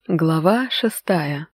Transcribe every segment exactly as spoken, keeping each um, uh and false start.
Глава шестая.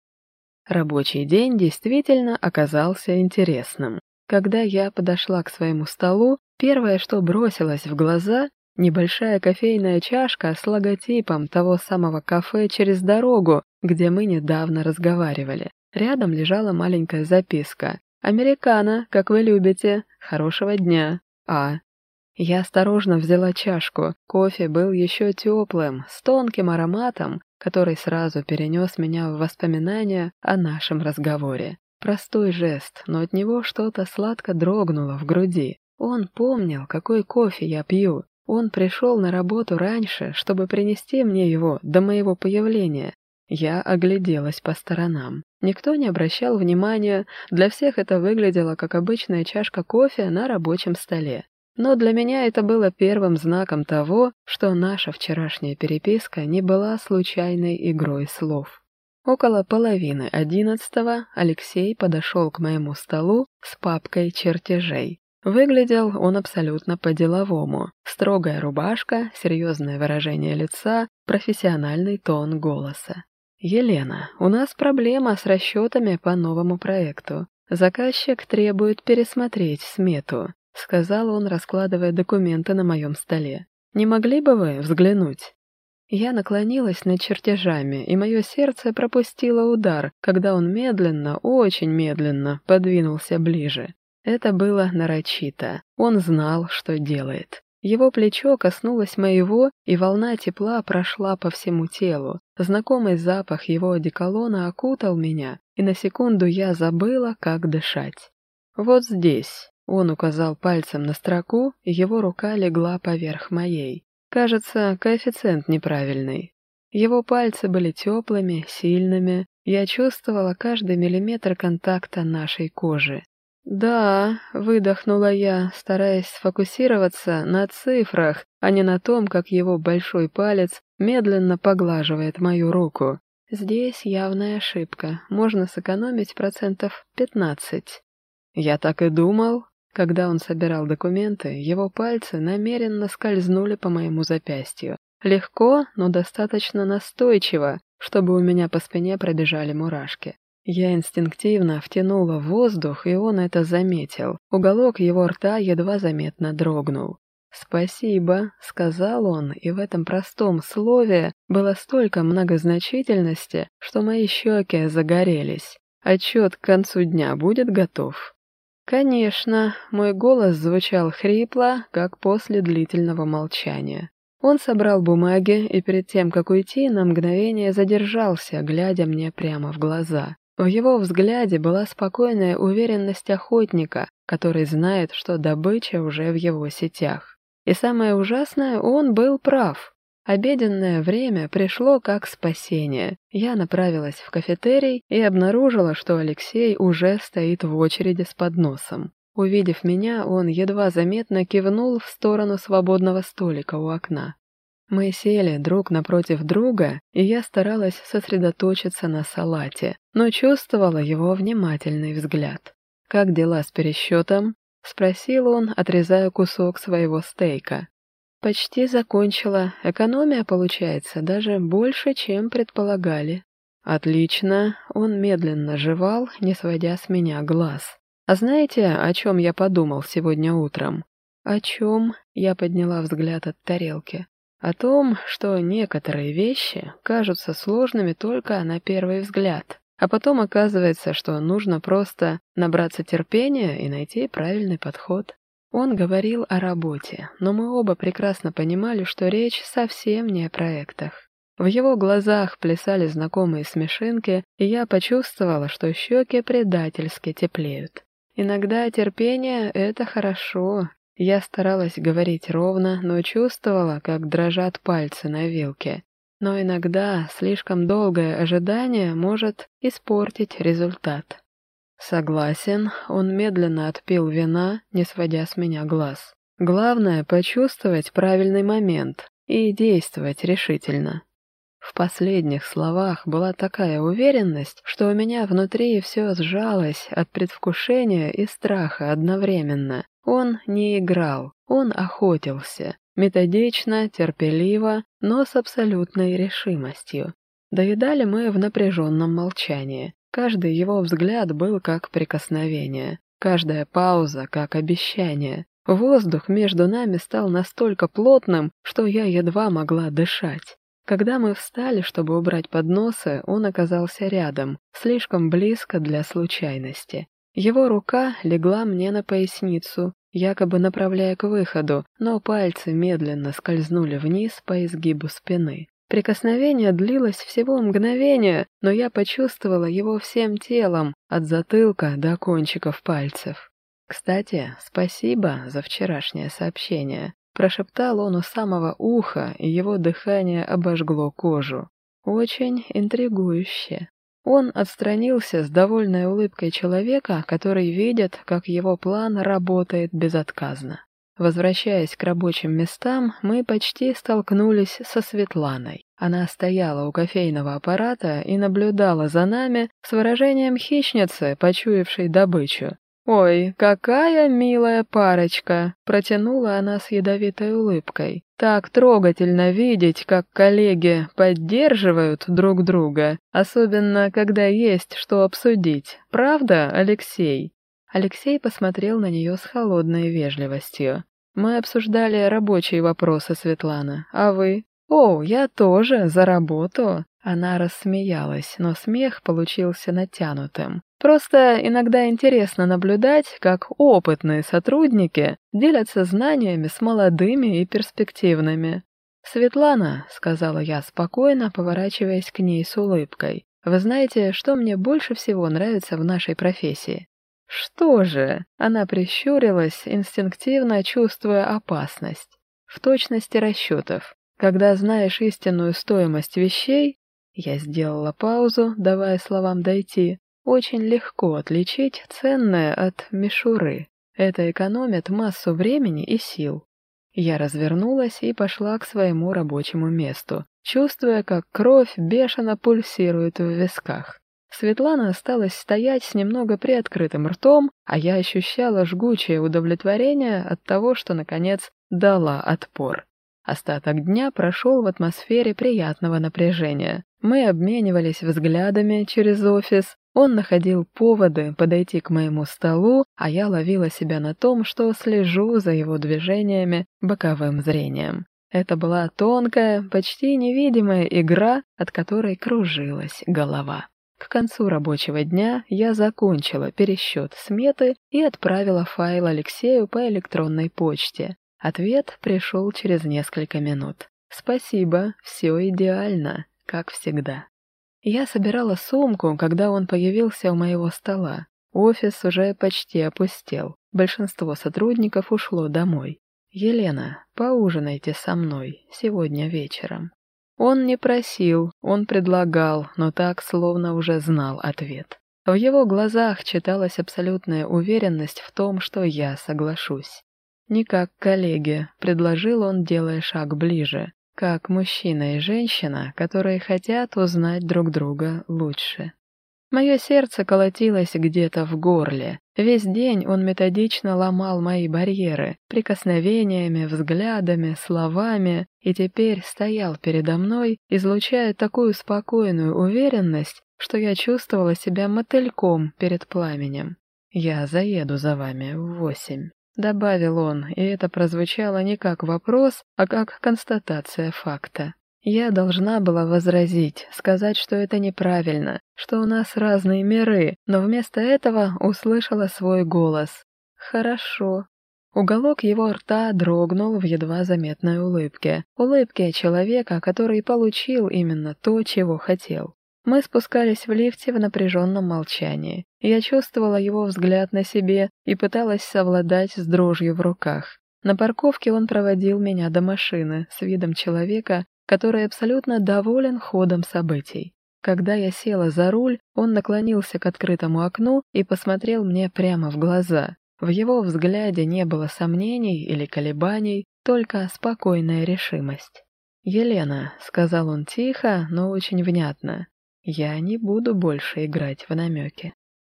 Рабочий день действительно оказался интересным. Когда я подошла к своему столу, первое, что бросилось в глаза — небольшая кофейная чашка с логотипом того самого кафе через дорогу, где мы недавно разговаривали. Рядом лежала маленькая записка: «Американо, как вы любите. Хорошего дня. А». Я осторожно взяла чашку. Кофе был еще теплым, с тонким ароматом, который сразу перенес меня в воспоминания о нашем разговоре. Простой жест, но от него что-то сладко дрогнуло в груди. Он помнил, какой кофе я пью. Он пришел на работу раньше, чтобы принести мне его до моего появления. Я огляделась по сторонам. Никто не обращал внимания, для всех это выглядело как обычная чашка кофе на рабочем столе. Но для меня это было первым знаком того, что наша вчерашняя переписка не была случайной игрой слов. Около половины одиннадцатого Алексей подошел к моему столу с папкой чертежей. Выглядел он абсолютно по-деловому. Строгая рубашка, серьезное выражение лица, профессиональный тон голоса. «Елена, у нас проблема с расчетами по новому проекту. Заказчик требует пересмотреть смету», — сказал он, раскладывая документы на моем столе. «Не могли бы вы взглянуть?» Я наклонилась над чертежами, и мое сердце пропустило удар, когда он медленно, очень медленно подвинулся ближе. Это было нарочито. Он знал, что делает. Его плечо коснулось моего, и волна тепла прошла по всему телу. Знакомый запах его одеколона окутал меня, и на секунду я забыла, как дышать. «Вот здесь». Он указал пальцем на строку, и его рука легла поверх моей. Кажется, коэффициент неправильный. Его пальцы были теплыми, сильными. Я чувствовала каждый миллиметр контакта нашей кожи. «Да», — выдохнула я, стараясь сфокусироваться на цифрах, а не на том, как его большой палец медленно поглаживает мою руку. «Здесь явная ошибка. Можно сэкономить процентов пятнадцать». Я так и думал. Когда он собирал документы, его пальцы намеренно скользнули по моему запястью. Легко, но достаточно настойчиво, чтобы у меня по спине пробежали мурашки. Я инстинктивно втянула воздух, и он это заметил. Уголок его рта едва заметно дрогнул. «Спасибо», — сказал он, и в этом простом слове было столько многозначительности, что мои щеки загорелись. «Отчет к концу дня будет готов?» «Конечно», — мой голос звучал хрипло, как после длительного молчания. Он собрал бумаги и перед тем, как уйти, на мгновение задержался, глядя мне прямо в глаза. В его взгляде была спокойная уверенность охотника, который знает, что добыча уже в его сетях. И самое ужасное, он был прав. Обеденное время пришло как спасение. Я направилась в кафетерий и обнаружила, что Алексей уже стоит в очереди с подносом. Увидев меня, он едва заметно кивнул в сторону свободного столика у окна. Мы сели друг напротив друга, и я старалась сосредоточиться на салате, но чувствовала его внимательный взгляд. «Как дела с пересчетом?» — спросил он, отрезая кусок своего стейка. «Почти закончила. Экономия получается даже больше, чем предполагали». «Отлично». Он медленно жевал, не сводя с меня глаз. «А знаете, о чем я подумал сегодня утром?» «О чем?» — я подняла взгляд от тарелки. «О том, что некоторые вещи кажутся сложными только на первый взгляд, а потом оказывается, что нужно просто набраться терпения и найти правильный подход». Он говорил о работе, но мы оба прекрасно понимали, что речь совсем не о проектах. В его глазах плясали знакомые смешинки, и я почувствовала, что щеки предательски теплеют. Иногда терпение — это хорошо. Я старалась говорить ровно, но чувствовала, как дрожат пальцы на вилке. Но иногда слишком долгое ожидание может испортить результат. «Согласен», — он медленно отпил вина, не сводя с меня глаз. «Главное — почувствовать правильный момент и действовать решительно». В последних словах была такая уверенность, что у меня внутри все сжалось от предвкушения и страха одновременно. Он не играл, он охотился, методично, терпеливо, но с абсолютной решимостью. Доедали мы в напряженном молчании. Каждый его взгляд был как прикосновение, каждая пауза как обещание. Воздух между нами стал настолько плотным, что я едва могла дышать. Когда мы встали, чтобы убрать подносы, он оказался рядом, слишком близко для случайности. Его рука легла мне на поясницу, якобы направляя к выходу, но пальцы медленно скользнули вниз по изгибу спины. Прикосновение длилось всего мгновение, но я почувствовала его всем телом, от затылка до кончиков пальцев. «Кстати, спасибо за вчерашнее сообщение», — прошептал он у самого уха, и его дыхание обожгло кожу. «Очень интригующе». Он отстранился с довольной улыбкой человека, который видит, как его план работает безотказно. Возвращаясь к рабочим местам, мы почти столкнулись со Светланой. Она стояла у кофейного аппарата и наблюдала за нами с выражением хищницы, почуявшей добычу. «Ой, какая милая парочка!» — протянула она с ядовитой улыбкой. «Так трогательно видеть, как коллеги поддерживают друг друга, особенно когда есть что обсудить. Правда, Алексей?» Алексей посмотрел на нее с холодной вежливостью. «Мы обсуждали рабочие вопросы, Светлана. А вы?» «О, я тоже, за работу!» Она рассмеялась, но смех получился натянутым. «Просто иногда интересно наблюдать, как опытные сотрудники делятся знаниями с молодыми и перспективными». «Светлана», — сказала я спокойно, поворачиваясь к ней с улыбкой, «вы знаете, что мне больше всего нравится в нашей профессии?» «Что же?» — она прищурилась, инстинктивно чувствуя опасность. «В точности расчетов. Когда знаешь истинную стоимость вещей...» Я сделала паузу, давая словам дойти. «Очень легко отличить ценное от мишуры. Это экономит массу времени и сил». Я развернулась и пошла к своему рабочему месту, чувствуя, как кровь бешено пульсирует в висках. Светлана осталась стоять с немного приоткрытым ртом, а я ощущала жгучее удовлетворение от того, что, наконец, дала отпор. Остаток дня прошел в атмосфере приятного напряжения. Мы обменивались взглядами через офис, он находил поводы подойти к моему столу, а я ловила себя на том, что слежу за его движениями боковым зрением. Это была тонкая, почти невидимая игра, от которой кружилась голова. К концу рабочего дня я закончила пересчет сметы и отправила файл Алексею по электронной почте. Ответ пришел через несколько минут. «Спасибо, все идеально, как всегда». Я собирала сумку, когда он появился у моего стола. Офис уже почти опустел. Большинство сотрудников ушло домой. «Елена, поужинайте со мной сегодня вечером». Он не просил, он предлагал, но так, словно уже знал ответ. В его глазах читалась абсолютная уверенность в том, что я соглашусь. «Не как коллеги», — предложил он, делая шаг ближе, как мужчина и женщина, которые хотят узнать друг друга лучше. Мое сердце колотилось где-то в горле. Весь день он методично ломал мои барьеры, прикосновениями, взглядами, словами, и теперь стоял передо мной, излучая такую спокойную уверенность, что я чувствовала себя мотыльком перед пламенем. «Я заеду за вами в восемь», — добавил он, и это прозвучало не как вопрос, а как констатация факта. Я должна была возразить, сказать, что это неправильно, что у нас разные миры, но вместо этого услышала свой голос. «Хорошо». Уголок его рта дрогнул в едва заметной улыбке, улыбке человека, который получил именно то, чего хотел. Мы спускались в лифте в напряженном молчании. Я чувствовала его взгляд на себе и пыталась совладать с дрожью в руках. На парковке он проводил меня до машины с видом человека, который абсолютно доволен ходом событий. Когда я села за руль, он наклонился к открытому окну и посмотрел мне прямо в глаза. В его взгляде не было сомнений или колебаний, только спокойная решимость. «Елена», — сказал он тихо, но очень внятно, — «я не буду больше играть в намеки».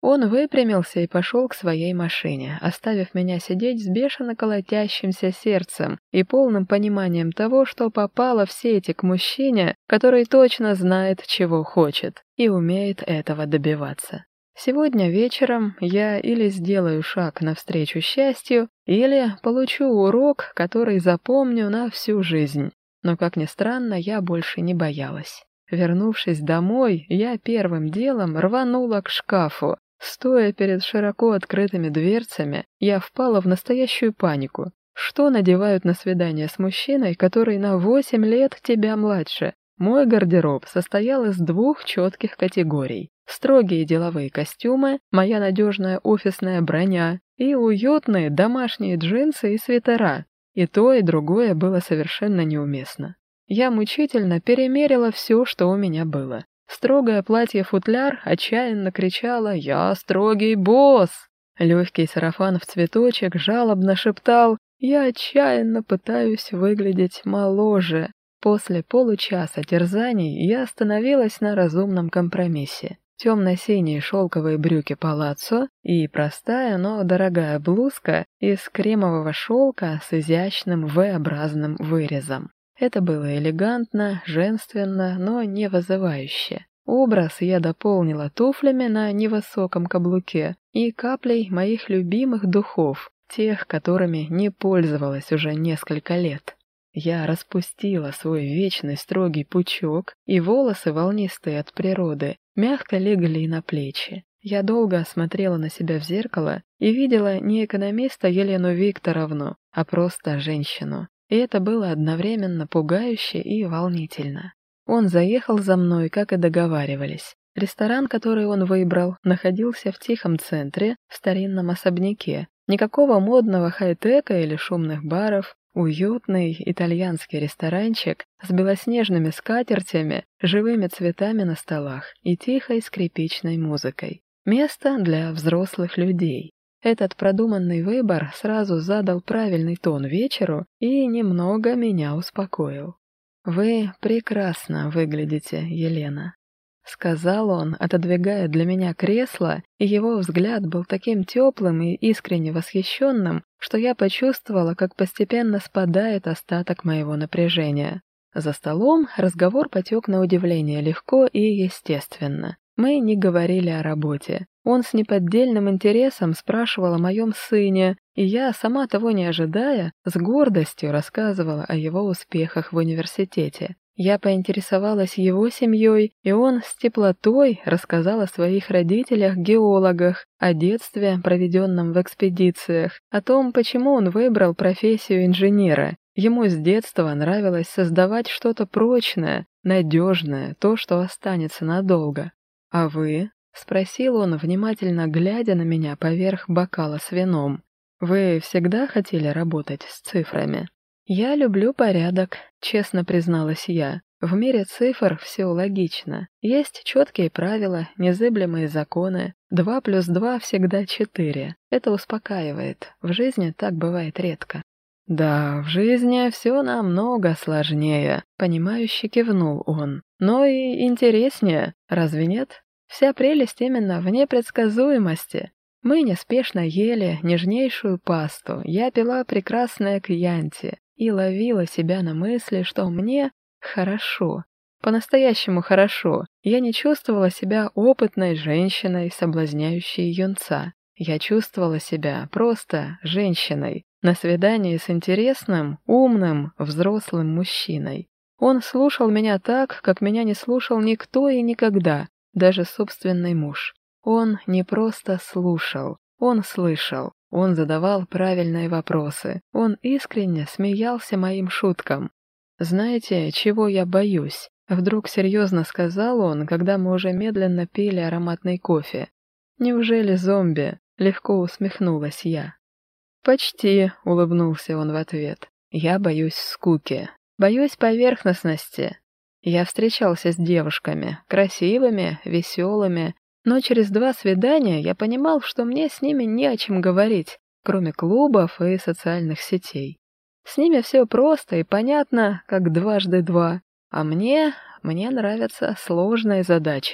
Он выпрямился и пошел к своей машине, оставив меня сидеть с бешено колотящимся сердцем и полным пониманием того, что попало в сети к мужчине, который точно знает, чего хочет, и умеет этого добиваться. Сегодня вечером я или сделаю шаг навстречу счастью, или получу урок, который запомню на всю жизнь. Но, как ни странно, я больше не боялась. Вернувшись домой, я первым делом рванула к шкафу. Стоя перед широко открытыми дверцами, я впала в настоящую панику. Что надевают на свидание с мужчиной, который на восемь лет тебя младше? Мой гардероб состоял из двух четких категорий. Строгие деловые костюмы, моя надежная офисная броня и уютные домашние джинсы и свитера. И то, и другое было совершенно неуместно. Я мучительно перемерила все, что у меня было. Строгое платье-футляр отчаянно кричало «Я строгий босс!». Легкий сарафан в цветочек жалобно шептал «Я отчаянно пытаюсь выглядеть моложе». После получаса терзаний я остановилась на разумном компромиссе. Темно-синие шелковые брюки палаццо и простая, но дорогая блузка из кремового шелка с изящным V-образным вырезом. Это было элегантно, женственно, но не вызывающе. Образ я дополнила туфлями на невысоком каблуке и каплей моих любимых духов, тех, которыми не пользовалась уже несколько лет. Я распустила свой вечный строгий пучок, и волосы, волнистые от природы, мягко легли на плечи. Я долго осмотрела на себя в зеркало и видела не экономиста Елену Викторовну, а просто женщину. И это было одновременно пугающе и волнительно. Он заехал за мной, как и договаривались. Ресторан, который он выбрал, находился в тихом центре, в старинном особняке. Никакого модного хай-тека или шумных баров. Уютный итальянский ресторанчик с белоснежными скатертями, живыми цветами на столах и тихой скрипичной музыкой. Место для взрослых людей. Этот продуманный выбор сразу задал правильный тон вечеру и немного меня успокоил. «Вы прекрасно выглядите, Елена», — сказал он, отодвигая для меня кресло, и его взгляд был таким теплым и искренне восхищенным, что я почувствовала, как постепенно спадает остаток моего напряжения. За столом разговор потек на удивление легко и естественно. Мы не говорили о работе. Он с неподдельным интересом спрашивал о моем сыне, и я, сама того не ожидая, с гордостью рассказывала о его успехах в университете. Я поинтересовалась его семьей, и он с теплотой рассказал о своих родителях-геологах, о детстве, проведенном в экспедициях, о том, почему он выбрал профессию инженера. Ему с детства нравилось создавать что-то прочное, надежное, то, что останется надолго. «А вы?» — спросил он, внимательно глядя на меня поверх бокала с вином. «Вы всегда хотели работать с цифрами?» «Я люблю порядок», — честно призналась я. «В мире цифр все логично. Есть четкие правила, незыблемые законы. Два плюс два всегда четыре. Это успокаивает. В жизни так бывает редко». «Да, в жизни все намного сложнее», — понимающе кивнул он. «Но и интереснее, разве нет? Вся прелесть именно в непредсказуемости. Мы неспешно ели нежнейшую пасту, я пила прекрасное кьянти и ловила себя на мысли, что мне хорошо. По-настоящему хорошо. Я не чувствовала себя опытной женщиной, соблазняющей юнца. Я чувствовала себя просто женщиной на свидании с интересным, умным, взрослым мужчиной. Он слушал меня так, как меня не слушал никто и никогда, даже собственный муж. Он не просто слушал, он слышал, он задавал правильные вопросы, он искренне смеялся моим шуткам. «Знаете, чего я боюсь?» — вдруг серьезно сказал он, когда мы уже медленно пили ароматный кофе. «Неужели зомби?» — легко усмехнулась я. «Почти», — улыбнулся он в ответ. «Я боюсь скуки, боюсь поверхностности. Я встречался с девушками, красивыми, веселыми, но через два свидания я понимал, что мне с ними не о чем говорить, кроме клубов и социальных сетей. С ними все просто и понятно, как дважды два, а мне, мне нравятся сложные задачи.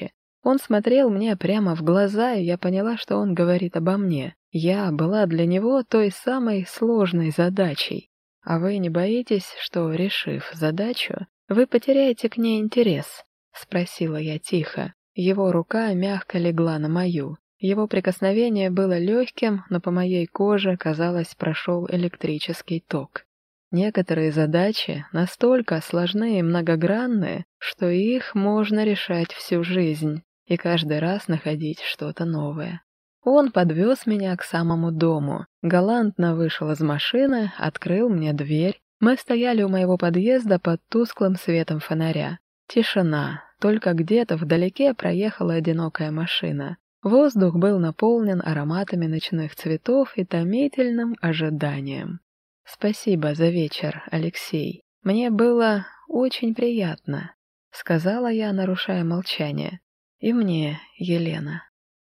Он смотрел мне прямо в глаза, и я поняла, что он говорит обо мне. Я была для него той самой сложной задачей. А вы не боитесь, что, решив задачу, вы потеряете к ней интерес? Спросила я тихо. Его рука мягко легла на мою. Его прикосновение было легким, но по моей коже, казалось, прошел электрический ток. Некоторые задачи настолько сложны и многогранны, что их можно решать всю жизнь и каждый раз находить что-то новое. Он подвез меня к самому дому, галантно вышел из машины, открыл мне дверь. Мы стояли у моего подъезда под тусклым светом фонаря. Тишина, только где-то вдалеке проехала одинокая машина. Воздух был наполнен ароматами ночных цветов и томительным ожиданием. «Спасибо за вечер, Алексей. Мне было очень приятно», — сказала я, нарушая молчание. «И мне, Елена».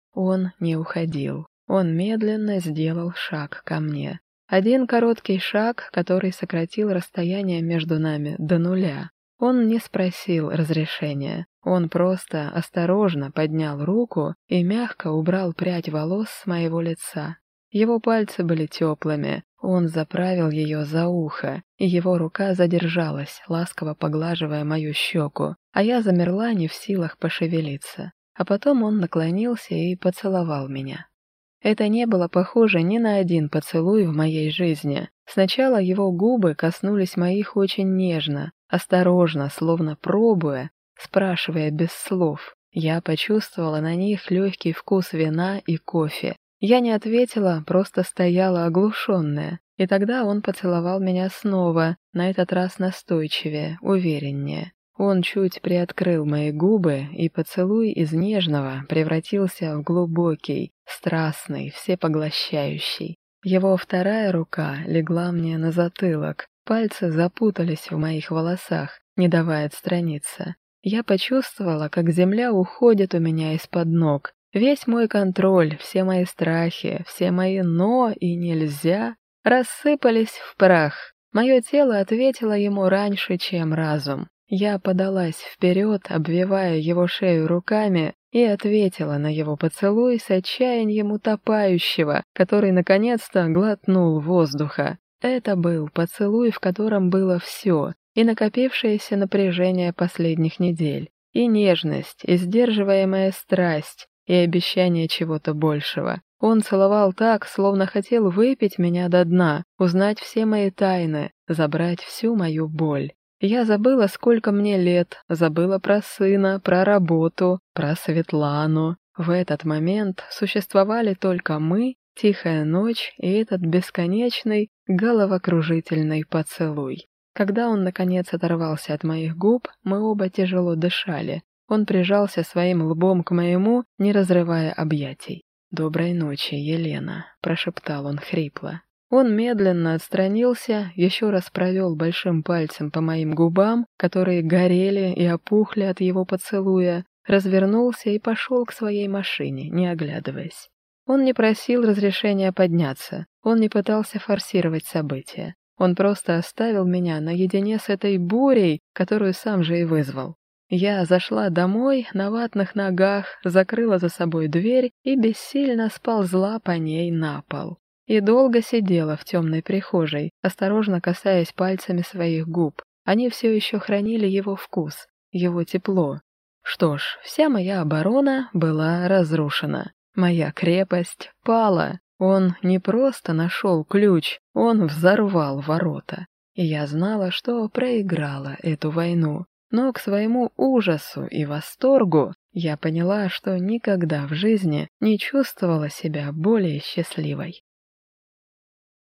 Он не уходил. Он медленно сделал шаг ко мне. Один короткий шаг, который сократил расстояние между нами до нуля. Он не спросил разрешения. Он просто осторожно поднял руку и мягко убрал прядь волос с моего лица. Его пальцы были теплыми. Он заправил ее за ухо, и его рука задержалась, ласково поглаживая мою щеку, а я замерла, не в силах пошевелиться. А потом он наклонился и поцеловал меня. Это не было похоже ни на один поцелуй в моей жизни. Сначала его губы коснулись моих очень нежно, осторожно, словно пробуя, спрашивая без слов. Я почувствовала на них легкий вкус вина и кофе. Я не ответила, просто стояла оглушенная. И тогда он поцеловал меня снова, на этот раз настойчивее, увереннее. Он чуть приоткрыл мои губы, и поцелуй из нежного превратился в глубокий, страстный, всепоглощающий. Его вторая рука легла мне на затылок, пальцы запутались в моих волосах, не давая отстраниться. Я почувствовала, как земля уходит у меня из-под ног. Весь мой контроль, все мои страхи, все мои «но» и «нельзя» рассыпались в прах. Мое тело ответило ему раньше, чем разум. Я подалась вперед, обвивая его шею руками, и ответила на его поцелуй с отчаянием утопающего, который наконец-то глотнул воздуха. Это был поцелуй, в котором было все, и накопившееся напряжение последних недель, и нежность, и сдерживаемая страсть, и обещание чего-то большего. Он целовал так, словно хотел выпить меня до дна, узнать все мои тайны, забрать всю мою боль. Я забыла, сколько мне лет, забыла про сына, про работу, про Светлану. В этот момент существовали только мы, тихая ночь и этот бесконечный, головокружительный поцелуй. Когда он, наконец, оторвался от моих губ, мы оба тяжело дышали. Он прижался своим лбом к моему, не разрывая объятий. «Доброй ночи, Елена», — прошептал он хрипло. Он медленно отстранился, еще раз провел большим пальцем по моим губам, которые горели и опухли от его поцелуя, развернулся и пошел к своей машине, не оглядываясь. Он не просил разрешения подняться, он не пытался форсировать события. Он просто оставил меня наедине с этой бурей, которую сам же и вызвал. Я зашла домой на ватных ногах, закрыла за собой дверь и бессильно сползла по ней на пол. И долго сидела в темной прихожей, осторожно касаясь пальцами своих губ. Они все еще хранили его вкус, его тепло. Что ж, вся моя оборона была разрушена. Моя крепость пала. Он не просто нашел ключ, он взорвал ворота. И я знала, что проиграла эту войну. Но к своему ужасу и восторгу я поняла, что никогда в жизни не чувствовала себя более счастливой.